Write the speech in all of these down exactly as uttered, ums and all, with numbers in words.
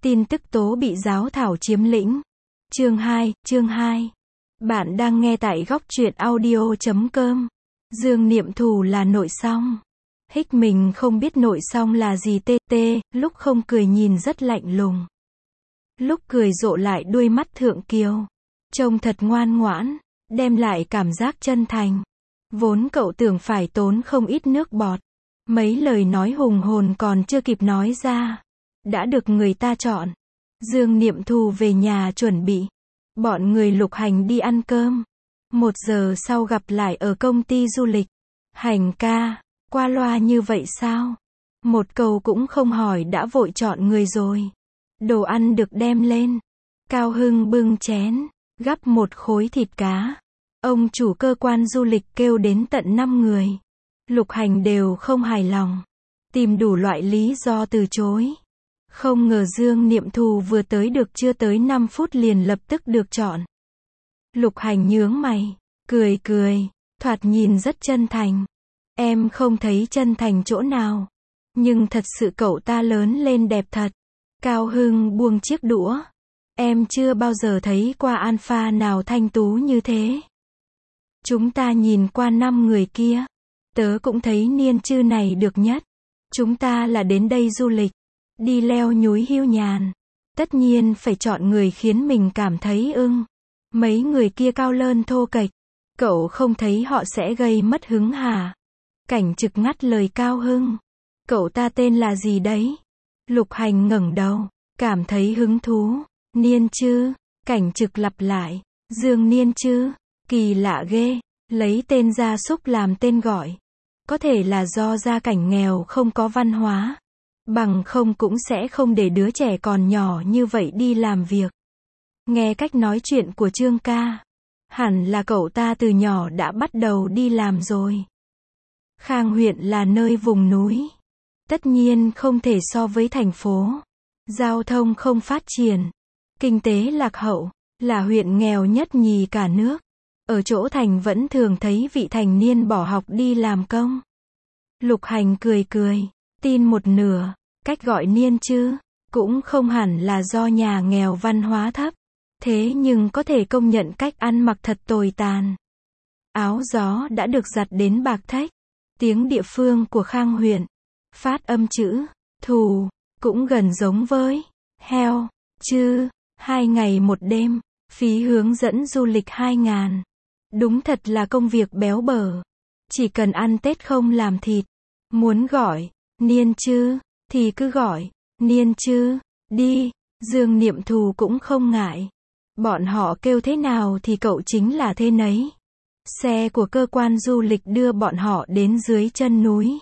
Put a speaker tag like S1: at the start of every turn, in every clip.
S1: Tin tức tố bị giáo thảo chiếm lĩnh. Chương hai, chương hai. Bạn đang nghe tại góc truyện audio chấm com. Dương Niệm Thù là nội song. Hích mình không biết nội song là gì tê tê, lúc không cười nhìn rất lạnh lùng. Lúc cười rộ lại đuôi mắt thượng kiều. Trông thật ngoan ngoãn, đem lại cảm giác chân thành. Vốn cậu tưởng phải tốn không ít nước bọt. Mấy lời nói hùng hồn còn chưa kịp nói ra. Đã được người ta chọn. Dương Niệm Thù về nhà chuẩn bị. Bọn người Lục Hành đi ăn cơm. Một giờ sau gặp lại ở công ty du lịch. Hành ca, qua loa như vậy sao? Một câu cũng không hỏi đã vội chọn người rồi. Đồ ăn được đem lên. Cao Hưng bưng chén, gắp một khối thịt cá. Ông chủ cơ quan du lịch kêu đến tận năm người. Lục Hành đều không hài lòng. Tìm đủ loại lý do từ chối. Không ngờ Dương Niệm Thù vừa tới được chưa tới năm phút liền lập tức được chọn. Lục Hành nhướng mày, cười cười, thoạt nhìn rất chân thành. Em không thấy chân thành chỗ nào. Nhưng thật sự cậu ta lớn lên đẹp thật. Cao Hưng buông chiếc đũa. Em chưa bao giờ thấy qua alpha nào thanh tú như thế. Chúng ta nhìn qua năm người kia. Tớ cũng thấy Niên Chư này được nhất. Chúng ta là đến đây du lịch. Đi leo núi hiu nhàn. Tất nhiên phải chọn người khiến mình cảm thấy ưng. Mấy người kia cao lơn thô kệch. Cậu không thấy họ sẽ gây mất hứng hả? Cảnh Trực ngắt lời Cao Hưng. Cậu ta tên là gì đấy? Lục Hành ngẩng đầu, cảm thấy hứng thú. Niên Chư. Cảnh Trực lặp lại. Dương Niên Chư. Kỳ lạ ghê. Lấy tên gia súc làm tên gọi. Có thể là do gia cảnh nghèo không có văn hóa. Bằng không cũng sẽ không để đứa trẻ còn nhỏ như vậy đi làm việc. Nghe cách nói chuyện của Trương ca. Hẳn là cậu ta từ nhỏ đã bắt đầu đi làm rồi. Khang huyện là nơi vùng núi. Tất nhiên không thể so với thành phố. Giao thông không phát triển. Kinh tế lạc hậu. Là huyện nghèo nhất nhì cả nước. Ở chỗ thành vẫn thường thấy vị thành niên bỏ học đi làm công. Lục Hành cười cười. Tin một nửa. Cách gọi Niên Chư. Cũng không hẳn là do nhà nghèo văn hóa thấp. Thế nhưng có thể công nhận cách ăn mặc thật tồi tàn. Áo gió đã được giặt đến bạc thách. Tiếng địa phương của Khang huyện. Phát âm chữ thù. Cũng gần giống với heo, chư. Hai ngày một đêm. Phí hướng dẫn du lịch hai ngàn. Đúng thật là công việc béo bở. Chỉ cần ăn Tết không làm thịt. Muốn gọi Niên Chư thì cứ gọi Niên Chư đi. Dương Niệm Thù cũng không ngại. Bọn họ kêu thế nào thì cậu chính là thế nấy. Xe của cơ quan du lịch đưa bọn họ đến dưới chân núi.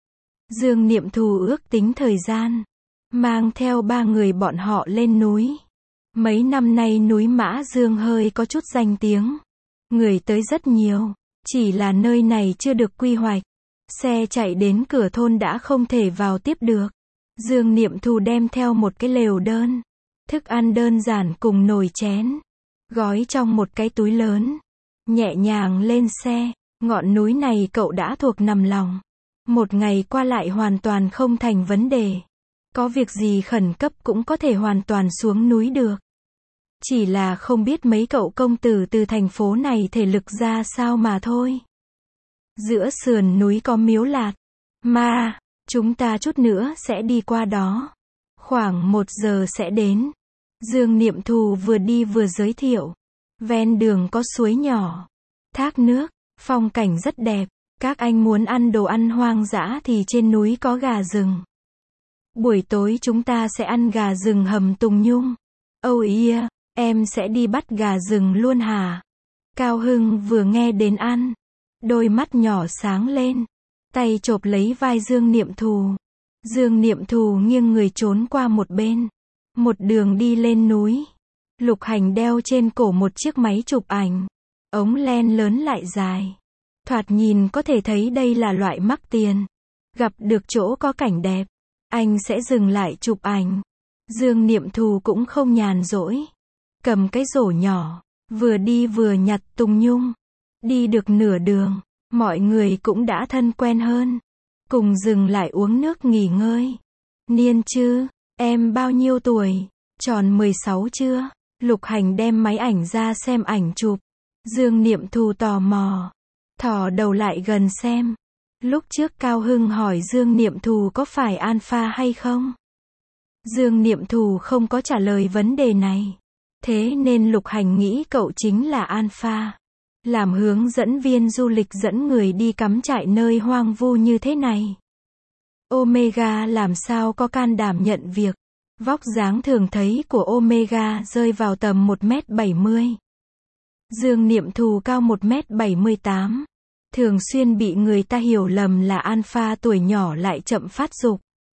S1: Dương Niệm Thù ước tính thời gian. Mang theo ba người bọn họ lên núi. Mấy năm nay núi Mã Dương hơi có chút danh tiếng. Người tới rất nhiều. Chỉ là nơi này chưa được quy hoạch. Xe chạy đến cửa thôn đã không thể vào tiếp được. Dương Niệm Thù đem theo một cái lều đơn. Thức ăn đơn giản cùng nồi chén. Gói trong một cái túi lớn. Nhẹ nhàng lên xe. Ngọn núi này cậu đã thuộc nằm lòng. Một ngày qua lại hoàn toàn không thành vấn đề. Có việc gì khẩn cấp cũng có thể hoàn toàn xuống núi được. Chỉ là không biết mấy cậu công tử từ thành phố này thể lực ra sao mà thôi. Giữa sườn núi có miếu Lạt Ma. Chúng ta chút nữa sẽ đi qua đó. Khoảng một giờ sẽ đến. Dương Niệm Thù vừa đi vừa giới thiệu. Ven đường có suối nhỏ. Thác nước. Phong cảnh rất đẹp. Các anh muốn ăn đồ ăn hoang dã thì trên núi có gà rừng. Buổi tối chúng ta sẽ ăn gà rừng hầm tùng nhung. Oh yeah, em sẽ đi bắt gà rừng luôn hả? Cao Hưng vừa nghe đến ăn. Đôi mắt nhỏ sáng lên. Tay chộp lấy vai Dương Niệm Thù. Dương Niệm Thù nghiêng người trốn qua một bên. Một đường đi lên núi. Lục Hành đeo trên cổ một chiếc máy chụp ảnh. Ống len lớn lại dài. Thoạt nhìn có thể thấy đây là loại mắc tiền. Gặp được chỗ có cảnh đẹp. Anh sẽ dừng lại chụp ảnh. Dương Niệm Thù cũng không nhàn rỗi. Cầm cái rổ nhỏ. Vừa đi vừa nhặt tùng nhung. Đi được nửa đường. Mọi người cũng đã thân quen hơn. Cùng dừng lại uống nước nghỉ ngơi. Niên Chư, em bao nhiêu tuổi? Tròn mười sáu chưa? Lục Hành đem máy ảnh ra xem ảnh chụp. Dương Niệm Thù tò mò. Thò đầu lại gần xem. Lúc trước Cao Hưng hỏi Dương Niệm Thù có phải alpha hay không? Dương Niệm Thù không có trả lời vấn đề này. Thế nên Lục Hành nghĩ cậu chính là alpha. Làm hướng dẫn viên du lịch dẫn người đi cắm trại nơi hoang vu như thế này. Omega làm sao có can đảm nhận việc. Vóc dáng thường thấy của Omega rơi vào tầm một mét bảy mươi. Dương Niệm Thù cao một mét bảy mươi tám. Thường xuyên bị người ta hiểu lầm là alpha tuổi nhỏ lại chậm phát dục.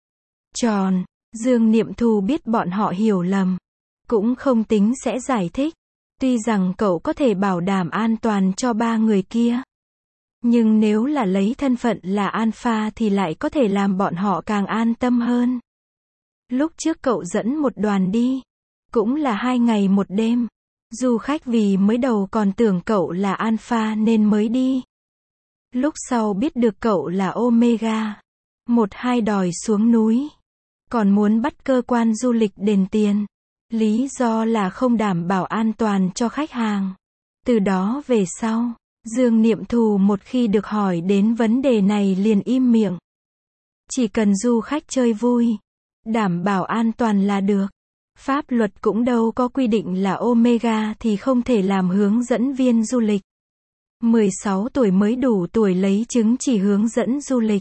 S1: Tròn, Dương Niệm Thù biết bọn họ hiểu lầm. Cũng không tính sẽ giải thích. Tuy rằng cậu có thể bảo đảm an toàn cho ba người kia. Nhưng nếu là lấy thân phận là alpha thì lại có thể làm bọn họ càng an tâm hơn. Lúc trước cậu dẫn một đoàn đi. Cũng là hai ngày một đêm. Du khách vì mới đầu còn tưởng cậu là alpha nên mới đi. Lúc sau biết được cậu là omega. Một hai đòi xuống núi. Còn muốn bắt cơ quan du lịch đền tiền. Lý do là không đảm bảo an toàn cho khách hàng. Từ đó về sau, Dương Niệm Thù một khi được hỏi đến vấn đề này liền im miệng. Chỉ cần du khách chơi vui, đảm bảo an toàn là được. Pháp luật cũng đâu có quy định là omega thì không thể làm hướng dẫn viên du lịch. mười sáu tuổi mới đủ tuổi lấy chứng chỉ hướng dẫn du lịch.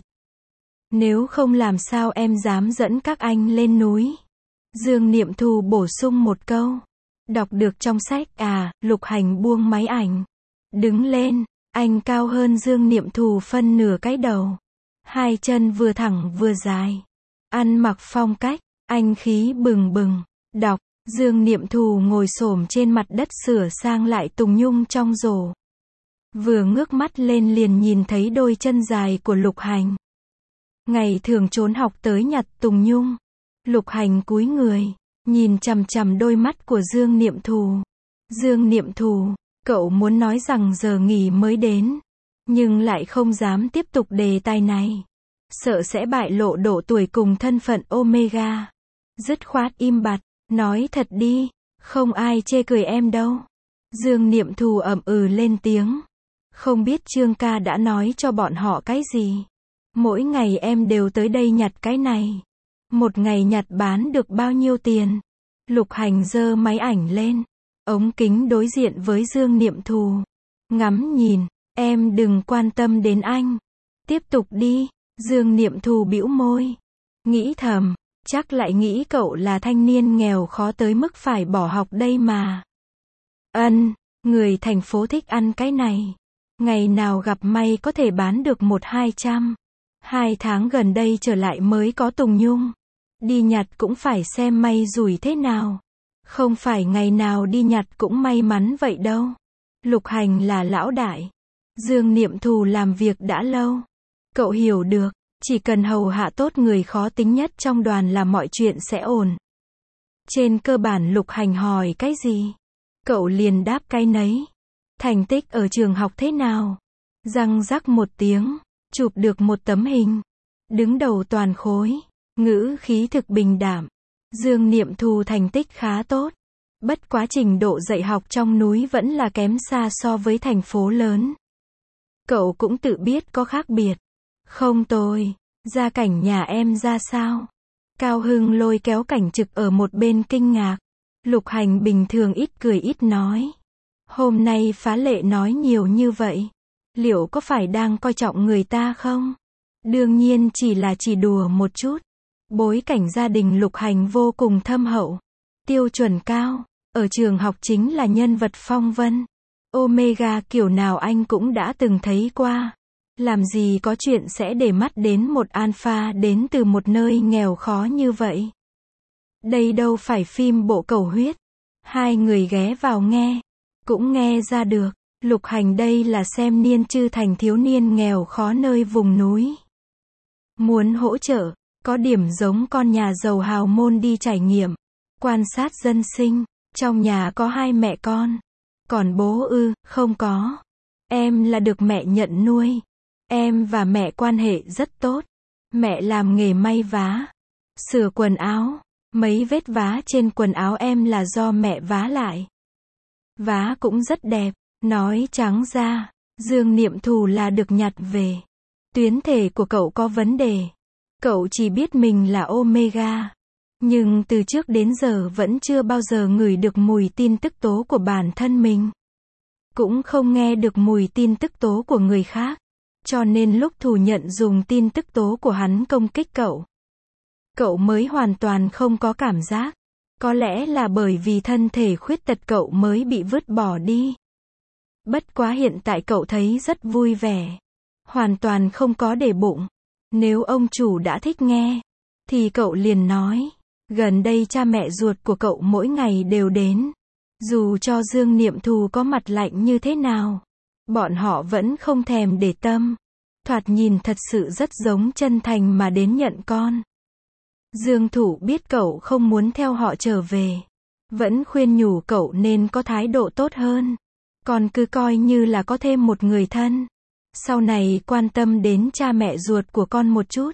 S1: Nếu không làm sao em dám dẫn các anh lên núi. Dương Niệm Thù bổ sung một câu. Đọc được trong sách à, Lục Hành buông máy ảnh. Đứng lên, anh cao hơn Dương Niệm Thù phân nửa cái đầu. Hai chân vừa thẳng vừa dài. Ăn mặc phong cách, anh khí bừng bừng. Đọc, Dương Niệm Thù ngồi xổm trên mặt đất sửa sang lại tùng nhung trong rổ. Vừa ngước mắt lên liền nhìn thấy đôi chân dài của Lục Hành. Ngày thường trốn học tới nhặt tùng nhung. Lục Hành cúi người, nhìn chằm chằm đôi mắt của Dương Niệm Thù. Dương Niệm Thù, cậu muốn nói rằng giờ nghỉ mới đến, nhưng lại không dám tiếp tục đề tài này. Sợ sẽ bại lộ độ tuổi cùng thân phận omega. Dứt khoát im bặt, nói thật đi, không ai chê cười em đâu. Dương Niệm Thù ậm ừ lên tiếng. Không biết Trương ca đã nói cho bọn họ cái gì. Mỗi ngày em đều tới đây nhặt cái này. Một ngày nhặt bán được bao nhiêu tiền? Lục Hành giơ máy ảnh lên. Ống kính đối diện với Dương Niệm Thù. Ngắm nhìn, em đừng quan tâm đến anh. Tiếp tục đi. Dương Niệm Thù bĩu môi. Nghĩ thầm, chắc lại nghĩ cậu là thanh niên nghèo khó tới mức phải bỏ học đây mà. Ân, người thành phố thích ăn cái này. Ngày nào gặp may có thể bán được một hai trăm. Hai tháng gần đây trở lại mới có tùng nhung. Đi nhặt cũng phải xem may rủi thế nào. Không phải ngày nào đi nhặt cũng may mắn vậy đâu. Lục Hành là lão đại. Dương Niệm Thù làm việc đã lâu. Cậu hiểu được, chỉ cần hầu hạ tốt người khó tính nhất trong đoàn là mọi chuyện sẽ ổn. Trên cơ bản Lục Hành hỏi cái gì, cậu liền đáp cái nấy. Thành tích ở trường học thế nào? Răng rắc một tiếng, chụp được một tấm hình. Đứng đầu toàn khối. Ngữ khí thực bình đảm. Dương Niệm Thù thành tích khá tốt. Bất quá trình độ dạy học trong núi vẫn là kém xa so với thành phố lớn. Cậu cũng tự biết có khác biệt. Không tồi. Gia cảnh nhà em ra sao? Cao Hưng lôi kéo Cảnh Trực ở một bên kinh ngạc. Lục Hành bình thường ít cười ít nói. Hôm nay phá lệ nói nhiều như vậy. Liệu có phải đang coi trọng người ta không? Đương nhiên chỉ là chỉ đùa một chút. Bối cảnh gia đình Lục Hành vô cùng thâm hậu. Tiêu chuẩn cao. Ở trường học chính là nhân vật phong vân. Omega kiểu nào anh cũng đã từng thấy qua. Làm gì có chuyện sẽ để mắt đến một alpha đến từ một nơi nghèo khó như vậy. Đây đâu phải phim bộ cầu huyết. Hai người ghé vào nghe. Cũng nghe ra được. Lục Hành đây là xem Niên Chư thành thiếu niên nghèo khó nơi vùng núi. Muốn hỗ trợ. Có điểm giống con nhà giàu hào môn đi trải nghiệm. Quan sát dân sinh. Trong nhà có hai mẹ con. Còn bố ư, không có. Em là được mẹ nhận nuôi. Em và mẹ quan hệ rất tốt. Mẹ làm nghề may vá. Sửa quần áo. Mấy vết vá trên quần áo em là do mẹ vá lại. Vá cũng rất đẹp. Nói trắng ra, Dương Niệm Thù là được nhặt về. Tuyến thể của cậu có vấn đề. Cậu chỉ biết mình là Omega. Nhưng từ trước đến giờ vẫn chưa bao giờ ngửi được mùi tin tức tố của bản thân mình. Cũng không nghe được mùi tin tức tố của người khác. Cho nên lúc Thù nhận dùng tin tức tố của hắn công kích cậu, cậu mới hoàn toàn không có cảm giác. Có lẽ là bởi vì thân thể khuyết tật cậu mới bị vứt bỏ đi. Bất quá hiện tại cậu thấy rất vui vẻ. Hoàn toàn không có để bụng. Nếu ông chủ đã thích nghe, thì cậu liền nói. Gần đây cha mẹ ruột của cậu mỗi ngày đều đến. Dù cho Dương Niệm Thù có mặt lạnh như thế nào, bọn họ vẫn không thèm để tâm. Thoạt nhìn thật sự rất giống chân thành mà đến nhận con. Dương Thủ biết cậu không muốn theo họ trở về. Vẫn khuyên nhủ cậu nên có thái độ tốt hơn. Còn cứ coi như là có thêm một người thân. Sau này quan tâm đến cha mẹ ruột của con một chút.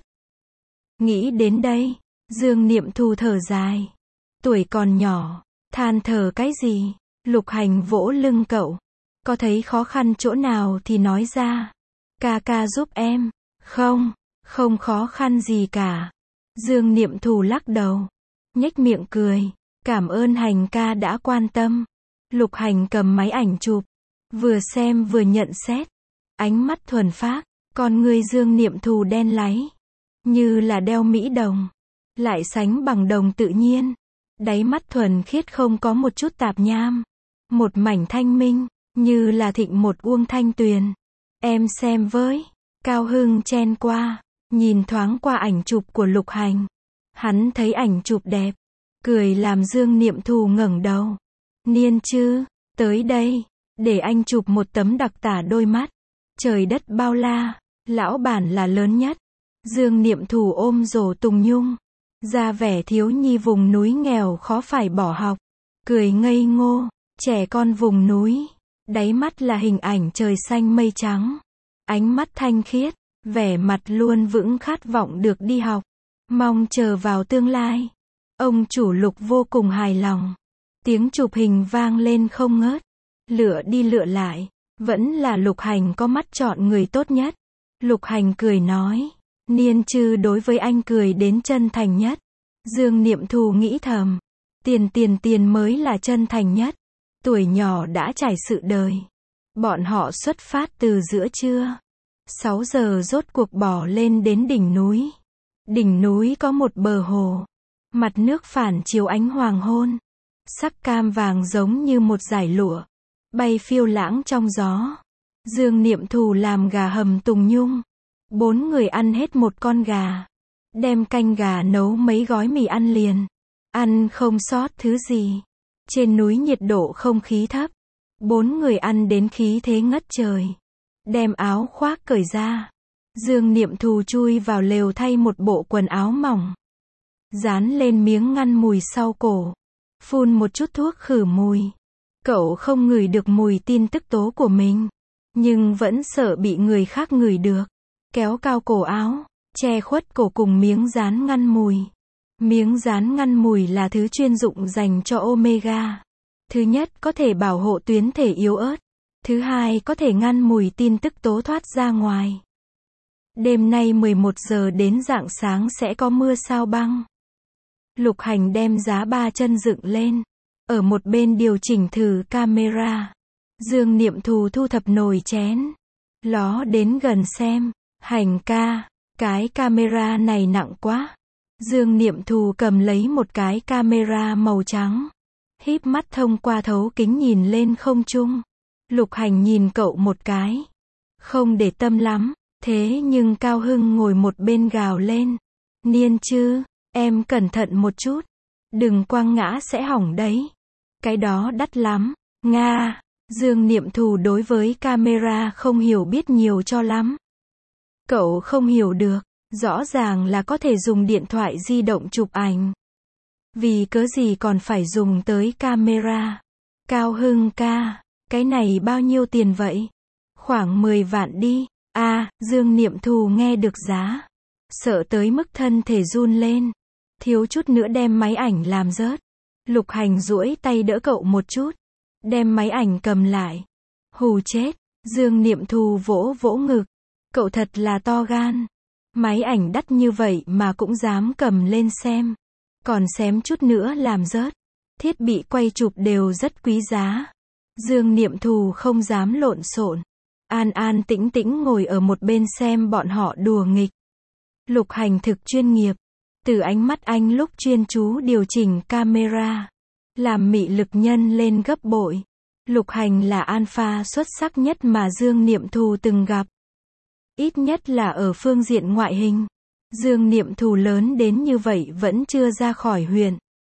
S1: Nghĩ đến đây, Dương Niệm Thù thở dài. Tuổi còn nhỏ, than thở cái gì? Lục Hành vỗ lưng cậu. Có thấy khó khăn chỗ nào thì nói ra. Ca ca giúp em. Không, không khó khăn gì cả. Dương Niệm Thù lắc đầu. Nhếch miệng cười. Cảm ơn Hành ca đã quan tâm. Lục Hành cầm máy ảnh chụp. Vừa xem vừa nhận xét. Ánh mắt thuần phác. Con người Dương Niệm Thù đen láy. Như là đeo mỹ đồng. Lại sánh bằng đồng tự nhiên. Đáy mắt thuần khiết không có một chút tạp nham. Một mảnh thanh minh. Như là thịnh một uông thanh tuyền. Em xem với. Cao Hưng chen qua. Nhìn thoáng qua ảnh chụp của Lục Hành. Hắn thấy ảnh chụp đẹp. Cười làm Dương Niệm Thù ngẩng đầu. Niên chứ, tới đây. Để anh chụp một tấm đặc tả đôi mắt. Trời đất bao la. Lão bản là lớn nhất. Dương Niệm Thù ôm rổ Tùng Nhung. Ra vẻ thiếu nhi vùng núi nghèo khó phải bỏ học. Cười ngây ngô. Trẻ con vùng núi. Đáy mắt là hình ảnh trời xanh mây trắng. Ánh mắt thanh khiết. Vẻ mặt luôn vững khát vọng được đi học. Mong chờ vào tương lai. Ông chủ Lục vô cùng hài lòng. Tiếng chụp hình vang lên không ngớt. Lựa đi lựa lại. Vẫn là Lục Hành có mắt chọn người tốt nhất. Lục Hành cười nói. Niên Chư đối với anh cười đến chân thành nhất. Dương Niệm Thù nghĩ thầm. Tiền tiền tiền mới là chân thành nhất. Tuổi nhỏ đã trải sự đời. Bọn họ xuất phát từ giữa trưa. sáu giờ rốt cuộc bỏ lên đến đỉnh núi. Đỉnh núi có một bờ hồ. Mặt nước phản chiếu ánh hoàng hôn. Sắc cam vàng giống như một dải lụa. Bay phiêu lãng trong gió. Dương Niệm Thù làm gà hầm Tùng Nhung. Bốn người ăn hết một con gà. Đem canh gà nấu mấy gói mì ăn liền. Ăn không sót thứ gì. Trên núi nhiệt độ không khí thấp. Bốn người ăn đến khí thế ngất trời. Đem áo khoác cởi ra. Dương Niệm Thù chui vào lều thay một bộ quần áo mỏng. Dán lên miếng ngăn mùi sau cổ. Phun một chút thuốc khử mùi. Cậu không ngửi được mùi tin tức tố của mình. Nhưng vẫn sợ bị người khác ngửi được. Kéo cao cổ áo. Che khuất cổ cùng miếng dán ngăn mùi. Miếng dán ngăn mùi là thứ chuyên dụng dành cho Omega. Thứ nhất có thể bảo hộ tuyến thể yếu ớt. Thứ hai có thể ngăn mùi tin tức tố thoát ra ngoài. Đêm nay mười một giờ đến rạng sáng sẽ có mưa sao băng. Lục Hành đem giá ba chân dựng lên. Ở một bên điều chỉnh thử camera. Dương Niệm Thù thu thập nồi chén. Ló đến gần xem. Hành ca, cái camera này nặng quá. Dương Niệm Thù cầm lấy một cái camera màu trắng. Híp mắt thông qua thấu kính nhìn lên không trung. Lục Hành nhìn cậu một cái. Không để tâm lắm. Thế nhưng Cao Hưng ngồi một bên gào lên. Niên Chư, em cẩn thận một chút. Đừng quăng ngã sẽ hỏng đấy. Cái đó đắt lắm. Nga, Dương Niệm Thù đối với camera không hiểu biết nhiều cho lắm. Cậu không hiểu được. Rõ ràng là có thể dùng điện thoại di động chụp ảnh. Vì cớ gì còn phải dùng tới camera. Cao Hưng ca, cái này bao nhiêu tiền vậy? Khoảng mười vạn đi. À, Dương Niệm Thù nghe được giá. Sợ tới mức thân thể run lên. thiếu chút nữa đem máy ảnh làm rớt. Lục Hành duỗi tay đỡ cậu một chút, đem máy ảnh cầm lại. Hù chết, Dương Niệm Thù vỗ vỗ ngực. Cậu thật là to gan. Máy ảnh đắt như vậy mà cũng dám cầm lên xem. Còn xém chút nữa làm rớt. Thiết bị quay chụp đều rất quý giá. Dương Niệm Thù không dám lộn xộn. An an tĩnh tĩnh ngồi ở một bên xem bọn họ đùa nghịch. Lục Hành thực chuyên nghiệp. Từ ánh mắt anh lúc chuyên chú điều chỉnh camera, làm mị lực nhân lên gấp bội. Lục Hành là alpha xuất sắc nhất mà Dương Niệm Thù từng gặp. Ít nhất là ở phương diện ngoại hình. Dương Niệm Thù lớn đến như vậy vẫn chưa ra khỏi huyện.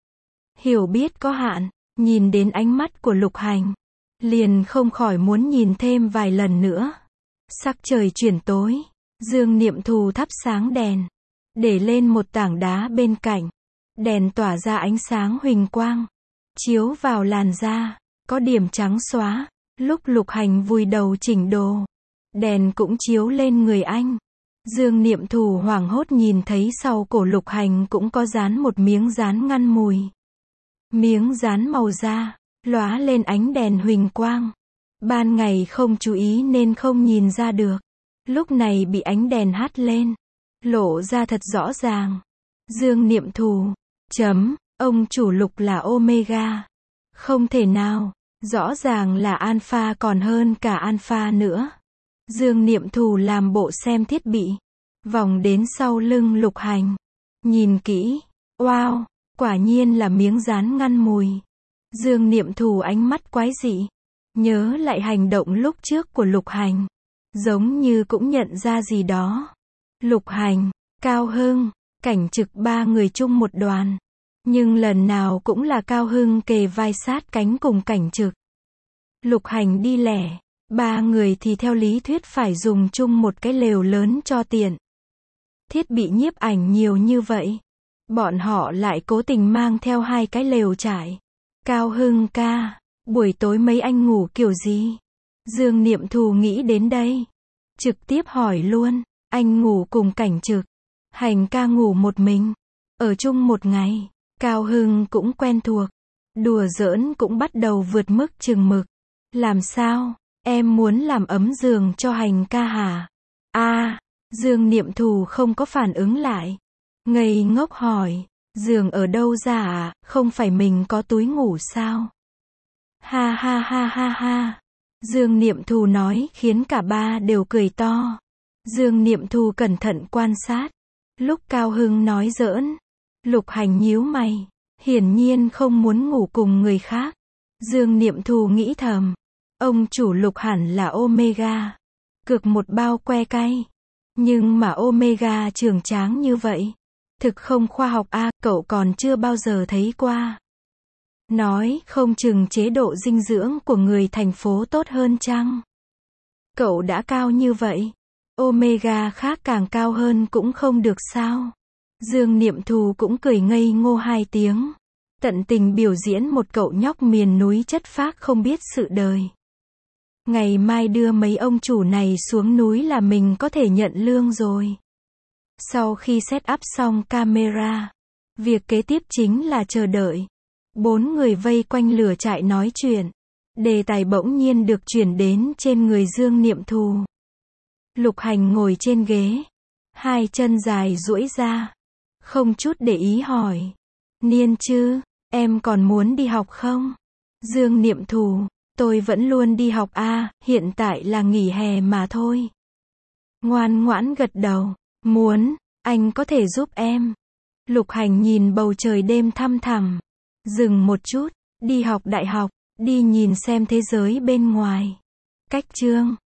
S1: Hiểu biết có hạn, nhìn đến ánh mắt của Lục Hành, liền không khỏi muốn nhìn thêm vài lần nữa. Sắc trời chuyển tối, Dương Niệm Thù thắp sáng đèn, để lên một tảng đá bên cạnh. Đèn tỏa ra ánh sáng huỳnh quang, chiếu vào làn da, có điểm trắng xóa. Lúc Lục Hành vùi đầu chỉnh đồ, đèn cũng chiếu lên người anh. Dương Niệm Thù hoảng hốt nhìn thấy sau cổ Lục Hành cũng có dán một miếng dán ngăn mùi. Miếng dán màu da, lóa lên ánh đèn huỳnh quang. Ban ngày không chú ý nên không nhìn ra được. Lúc này bị ánh đèn hắt lên, lộ ra thật rõ ràng. Dương Niệm Thù, chấm, ông chủ Lục là Omega. Không thể nào, rõ ràng là alpha còn hơn cả alpha nữa. Dương Niệm Thù làm bộ xem thiết bị, vòng đến sau lưng Lục Hành. Nhìn kỹ, wow, quả nhiên là miếng dán ngăn mùi. Dương Niệm Thù ánh mắt quái dị, nhớ lại hành động lúc trước của Lục Hành, giống như cũng nhận ra gì đó. Lục Hành, Cao Hưng, Cảnh Trực ba người chung một đoàn. Nhưng lần nào cũng là Cao Hưng kề vai sát cánh cùng Cảnh Trực. Lục Hành đi lẻ, ba người thì theo lý thuyết phải dùng chung một cái lều lớn cho tiện. Thiết bị nhiếp ảnh nhiều như vậy, bọn họ lại cố tình mang theo hai cái lều trải. Cao Hưng ca, buổi tối mấy anh ngủ kiểu gì? Dương Niệm Thù nghĩ đến đây, trực tiếp hỏi luôn. Anh ngủ cùng Cảnh Trực, Hành ca ngủ một mình. Ở chung một ngày, Cao Hưng cũng quen thuộc. Đùa giỡn cũng bắt đầu vượt mức chừng mực. Làm sao? Em muốn làm ấm giường cho Hành ca hả? A, à, Dương Niệm Thù không có phản ứng lại. Ngây ngốc hỏi, giường ở đâu ra à? Không phải mình có túi ngủ sao? Ha ha ha ha ha. Dương Niệm Thù nói khiến cả ba đều cười to. Dương Niệm Thù cẩn thận quan sát. Lúc Cao Hưng nói giỡn, Lục Hành nhíu mày, hiển nhiên không muốn ngủ cùng người khác. Dương Niệm Thù nghĩ thầm, ông chủ Lục hẳn là Omega, cược một bao que cay. Nhưng mà Omega trưởng tráng như vậy, thực không khoa học a, à, cậu còn chưa bao giờ thấy qua. Nói không chừng chế độ dinh dưỡng của người thành phố tốt hơn chăng? Cậu đã cao như vậy, Omega khác càng cao hơn cũng không được sao? Dương Niệm Thù cũng cười ngây ngô hai tiếng, tận tình biểu diễn một cậu nhóc miền núi chất phác không biết sự đời. Ngày mai đưa mấy ông chủ này xuống núi là mình có thể nhận lương rồi. Sau khi set up xong camera, việc kế tiếp chính là chờ đợi. Bốn người vây quanh lửa trại nói chuyện. Đề tài bỗng nhiên được chuyển đến trên người Dương Niệm Thù. Lục Hành ngồi trên ghế, hai chân dài duỗi ra, không chút để ý hỏi. Niên chứ, em còn muốn đi học không? Dương Niệm Thù, tôi vẫn luôn đi học a, à, hiện tại là nghỉ hè mà thôi. Ngoan ngoãn gật đầu, muốn, anh có thể giúp em. Lục Hành nhìn bầu trời đêm thăm thẳm, dừng một chút, đi học đại học, đi nhìn xem thế giới bên ngoài. Cách chương